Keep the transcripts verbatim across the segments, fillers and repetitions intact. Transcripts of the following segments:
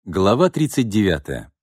Глава тридцать девятая.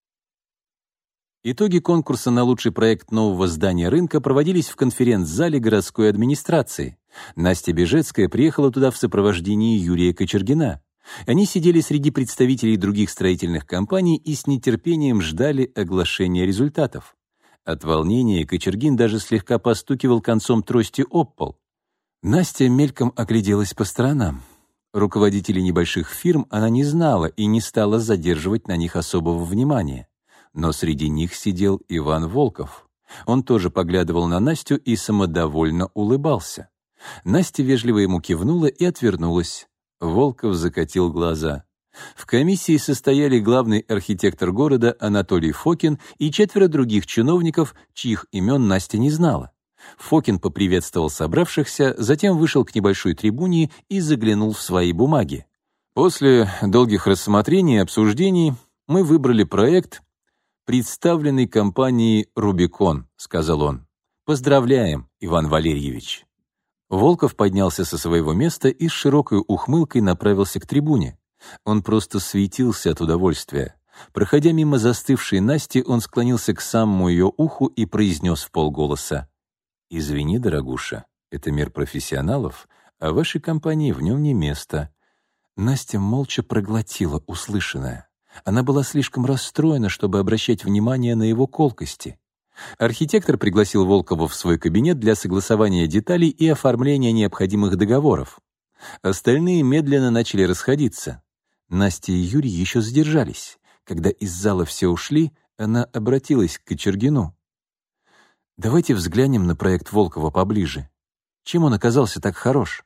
Итоги конкурса на лучший проект нового здания рынка проводились в конференц-зале городской администрации. Настя Бежецкая приехала туда в сопровождении Юрия Кочергина. Они сидели среди представителей других строительных компаний и с нетерпением ждали оглашения результатов. От волнения Кочергин даже слегка постукивал концом трости об пол. Настя мельком огляделась по сторонам. Руководителей небольших фирм она не знала и не стала задерживать на них особого внимания. Но среди них сидел Иван Волков. Он тоже поглядывал на Настю и самодовольно улыбался. Настя вежливо ему кивнула и отвернулась. Волков закатил глаза. В комиссии состояли главный архитектор города Анатолий Фокин и четверо других чиновников, чьих имен Настя не знала. Фокин поприветствовал собравшихся, затем вышел к небольшой трибуне и заглянул в свои бумаги. После долгих рассмотрений и обсуждений мы выбрали проект, представленный компанией «Рубикон», — сказал он. «Поздравляем, Иван Валерьевич». Волков поднялся со своего места и с широкой ухмылкой направился к трибуне. Он просто светился от удовольствия. Проходя мимо застывшей Насти, он склонился к самому ее уху и произнес вполголоса: «Извини, дорогуша, это мир профессионалов, а вашей компании в нем не место». Настя молча проглотила услышанное. Она была слишком расстроена, чтобы обращать внимание на его колкости. Архитектор пригласил Волкова в свой кабинет для согласования деталей и оформления необходимых договоров. Остальные медленно начали расходиться. Настя и Юрий еще задержались. Когда из зала все ушли, она обратилась к Кочергину. «Давайте взглянем на проект Волкова поближе. Чем он оказался так хорош?»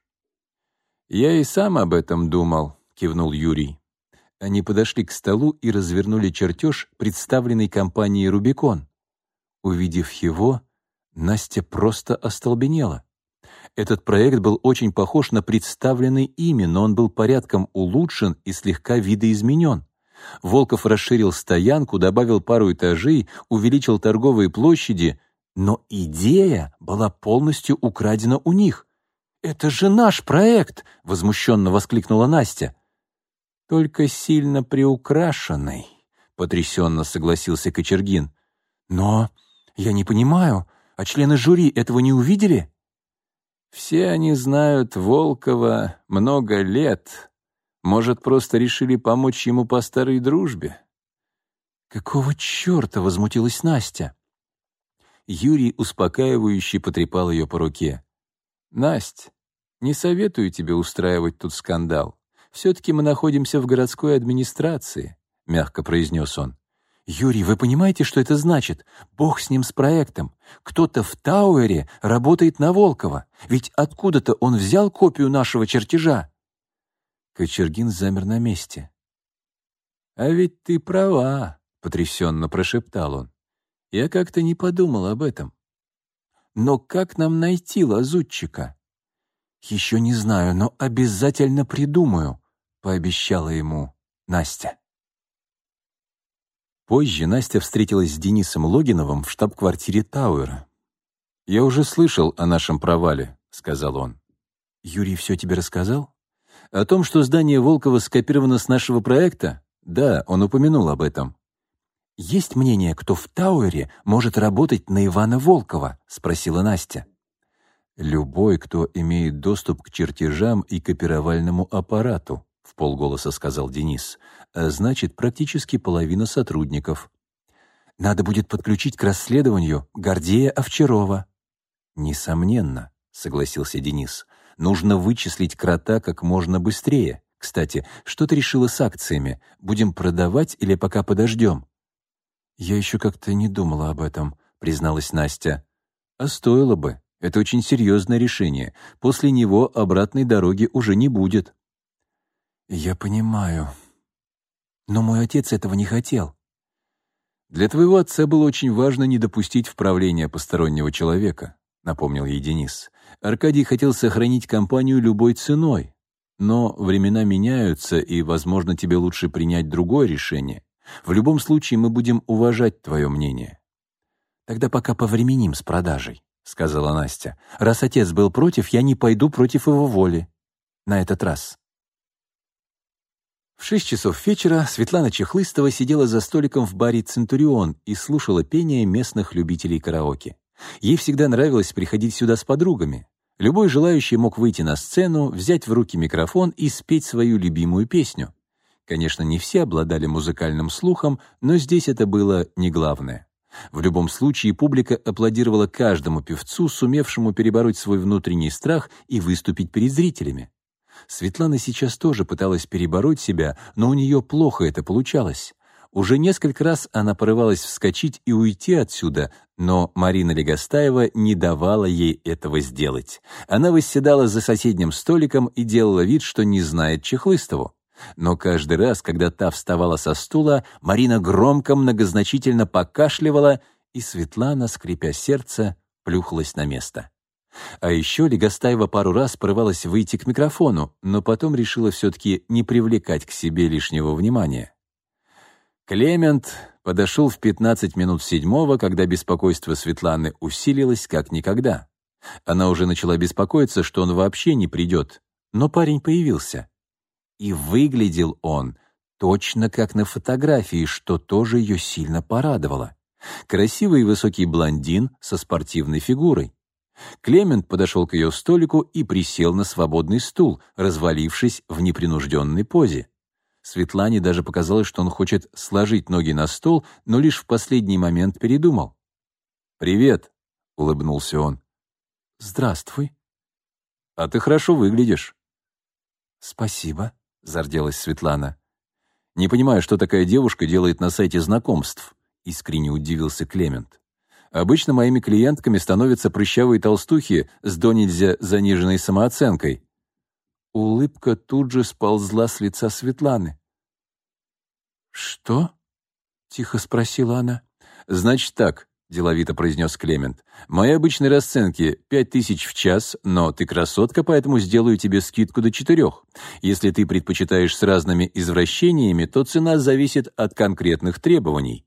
«Я и сам об этом думал», — кивнул Юрий. Они подошли к столу и развернули чертеж, представленный компанией «Рубикон». Увидев его, Настя просто остолбенела. Этот проект был очень похож на представленный ими, но он был порядком улучшен и слегка видоизменен. Волков расширил стоянку, добавил пару этажей, увеличил торговые площади, но идея была полностью украдена у них. «Это же наш проект!» — возмущенно воскликнула Настя. «Только сильно приукрашенный», — потрясенно согласился Кочергин. «Но я не понимаю, а члены жюри этого не увидели?» «Все они знают Волкова много лет. Может, просто решили помочь ему по старой дружбе?» «Какого черта?» — возмутилась Настя. Юрий успокаивающе потрепал ее по руке. «Насть, не советую тебе устраивать тут скандал. Все-таки мы находимся в городской администрации», — мягко произнес он. «Юрий, вы понимаете, что это значит? Бог с ним, с проектом. Кто-то в Тауэре работает на Волкова. Ведь откуда-то он взял копию нашего чертежа». Кочергин замер на месте. «А ведь ты права», — потрясенно прошептал он. «Я как-то не подумал об этом. Но как нам найти лазутчика?» «Еще не знаю, но обязательно придумаю», — пообещала ему Настя. Позже Настя встретилась с Денисом Логиновым в штаб-квартире Тауэра. «Я уже слышал о нашем провале», — сказал он. «Юрий все тебе рассказал?» «О том, что здание Волкова скопировано с нашего проекта? Да, он упомянул об этом». «Есть мнение, кто в Тауэре может работать на Ивана Волкова?» — спросила Настя. «Любой, кто имеет доступ к чертежам и копировальному аппарату», — вполголоса сказал Денис, «а значит, практически половина сотрудников». «Надо будет подключить к расследованию Гордея Овчарова». «Несомненно», — согласился Денис, «нужно вычислить крота как можно быстрее. Кстати, что ты решила с акциями? Будем продавать или пока подождем?» «Я еще как-то не думала об этом», — призналась Настя. «А стоило бы. Это очень серьезное решение. После него обратной дороги уже не будет». «Я понимаю. Но мой отец этого не хотел». «Для твоего отца было очень важно не допустить вправления постороннего человека», — напомнил ей Денис. «Аркадий хотел сохранить компанию любой ценой. Но времена меняются, и, возможно, тебе лучше принять другое решение. В любом случае мы будем уважать твое мнение». «Тогда пока повременим с продажей», — сказала Настя. «Раз отец был против, я не пойду против его воли. На этот раз». В шесть часов вечера Светлана Чехлыстова сидела за столиком в баре «Центурион» и слушала пение местных любителей караоке. Ей всегда нравилось приходить сюда с подругами. Любой желающий мог выйти на сцену, взять в руки микрофон и спеть свою любимую песню. Конечно, не все обладали музыкальным слухом, но здесь это было не главное. В любом случае, публика аплодировала каждому певцу, сумевшему перебороть свой внутренний страх и выступить перед зрителями. Светлана сейчас тоже пыталась перебороть себя, но у нее плохо это получалось. Уже несколько раз она порывалась вскочить и уйти отсюда, но Марина Легостаева не давала ей этого сделать. Она восседала за соседним столиком и делала вид, что не знает Чехлыстову. Но каждый раз, когда та вставала со стула, Марина громко, многозначительно покашливала, и Светлана, скрипя сердце, плюхалась на место. А еще Легостаева пару раз порывалась выйти к микрофону, но потом решила все-таки не привлекать к себе лишнего внимания. Клемент подошел в пятнадцать минут седьмого, когда беспокойство Светланы усилилось как никогда. Она уже начала беспокоиться, что он вообще не придет, но парень появился. И выглядел он точно как на фотографии, что тоже ее сильно порадовало. Красивый и высокий блондин со спортивной фигурой. Клемент подошел к ее столику и присел на свободный стул, развалившись в непринужденной позе. Светлане даже показалось, что он хочет сложить ноги на стол, но лишь в последний момент передумал. «Привет», — улыбнулся он. «Здравствуй». «А ты хорошо выглядишь». «Спасибо», — зарделась Светлана. «Не понимаю, что такая девушка делает на сайте знакомств», — искренне удивился Клемент. «Обычно моими клиентками становятся прыщавые толстухи с донельзя заниженной самооценкой». Улыбка тут же сползла с лица Светланы. «Что?» — тихо спросила она. «Значит так», — деловито произнес Клемент. «Мои обычные расценки — пять тысяч в час, но ты красотка, поэтому сделаю тебе скидку до четырех. Если ты предпочитаешь с разными извращениями, то цена зависит от конкретных требований».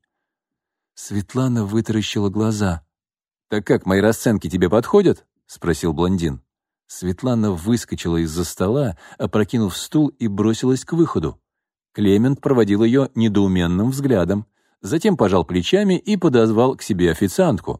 Светлана вытаращила глаза. «Так как, мои расценки тебе подходят?» — спросил блондин. Светлана выскочила из-за стола, опрокинув стул, и бросилась к выходу. Клемент проводил ее недоуменным взглядом, затем пожал плечами и подозвал к себе официантку.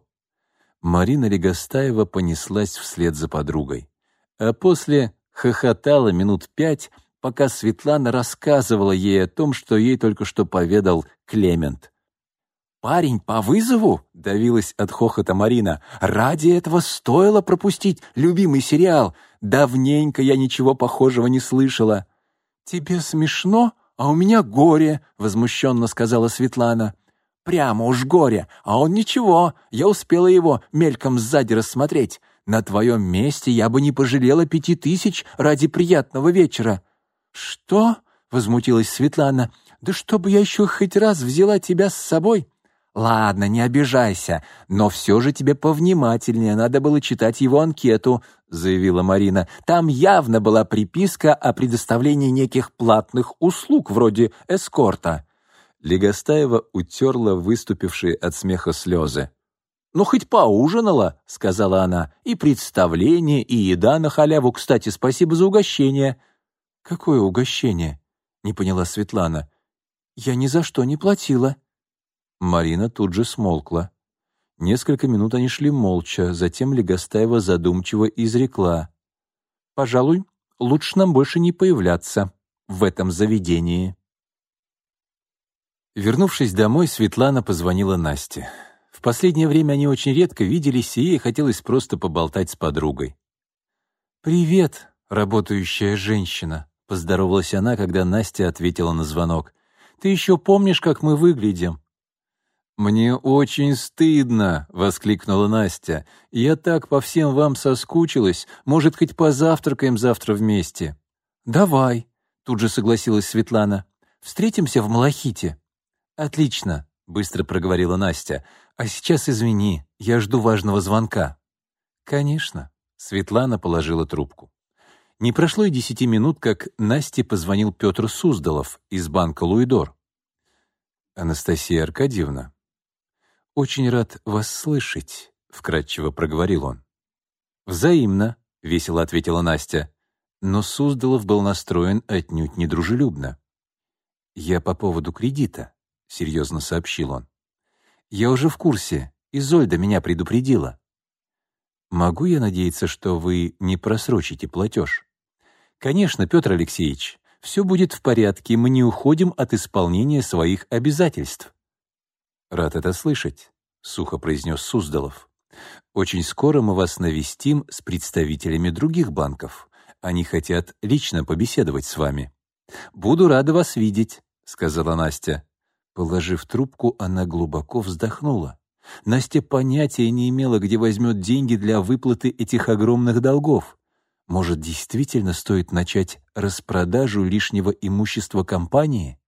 Марина Легостаева понеслась вслед за подругой. А после хохотала минут пять, пока Светлана рассказывала ей о том, что ей только что поведал Клемент. «Парень по вызову?» — давилась от хохота Марина. «Ради этого стоило пропустить любимый сериал. Давненько я ничего похожего не слышала». «Тебе смешно, а у меня горе», — возмущенно сказала Светлана. «Прямо уж горе, а он ничего. Я успела его мельком сзади рассмотреть. На твоем месте я бы не пожалела пяти тысяч ради приятного вечера». «Что?» — возмутилась Светлана. «Да чтобы я еще хоть раз взяла тебя с собой». «Ладно, не обижайся, но все же тебе повнимательнее надо было читать его анкету», — заявила Марина. «Там явно была приписка о предоставлении неких платных услуг, вроде эскорта». Легостаева утерла выступившие от смеха слезы. «Ну, хоть поужинала», — сказала она. «И представление, и еда на халяву. Кстати, спасибо за угощение». «Какое угощение?» — не поняла Светлана. «Я ни за что не платила». Марина тут же смолкла. Несколько минут они шли молча, затем Легостаева задумчиво изрекла. «Пожалуй, лучше нам больше не появляться в этом заведении». Вернувшись домой, Светлана позвонила Насте. В последнее время они очень редко виделись, и ей хотелось просто поболтать с подругой. «Привет, работающая женщина», — поздоровалась она, когда Настя ответила на звонок. «Ты еще помнишь, как мы выглядим?» «Мне очень стыдно», — воскликнула Настя. «Я так по всем вам соскучилась. Может, хоть позавтракаем завтра вместе?» «Давай», — тут же согласилась Светлана. «Встретимся в Малахите». «Отлично», — быстро проговорила Настя. «А сейчас извини, я жду важного звонка». «Конечно», — Светлана положила трубку. Не прошло и десяти минут, как Насте позвонил Петр Суздалов из банка «Луидор». «Анастасия Аркадьевна, очень рад вас слышать», — вкратчиво проговорил он. «Взаимно», — весело ответила Настя, но Суздалов был настроен отнюдь недружелюбно. «Я по поводу кредита», — серьезно сообщил он. «Я уже в курсе, Изольда меня предупредила». «Могу я надеяться, что вы не просрочите платеж?» «Конечно, Петр Алексеевич, все будет в порядке, мы не уходим от исполнения своих обязательств». «Рад это слышать», — сухо произнес Суздалов. «Очень скоро мы вас навестим с представителями других банков. Они хотят лично побеседовать с вами». «Буду рада вас видеть», — сказала Настя. Положив трубку, она глубоко вздохнула. Настя понятия не имела, где возьмет деньги для выплаты этих огромных долгов. Может, действительно стоит начать распродажу лишнего имущества компании?